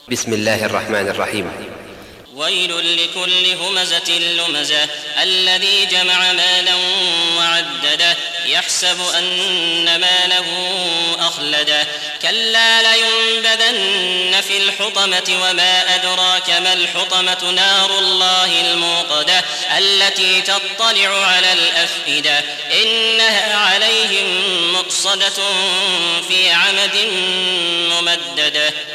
بسم الله الرحمن الرحيم. ويل لكل همزة لمزة الذي جمع مالا وعدده يحسب أن ماله أخلده كلا لينبذن في الحطمة وما أدراك ما الحطمة نار الله الموقدة التي تطلع على الأفئدة إنها عليهم مؤصدة في عمد ممددة.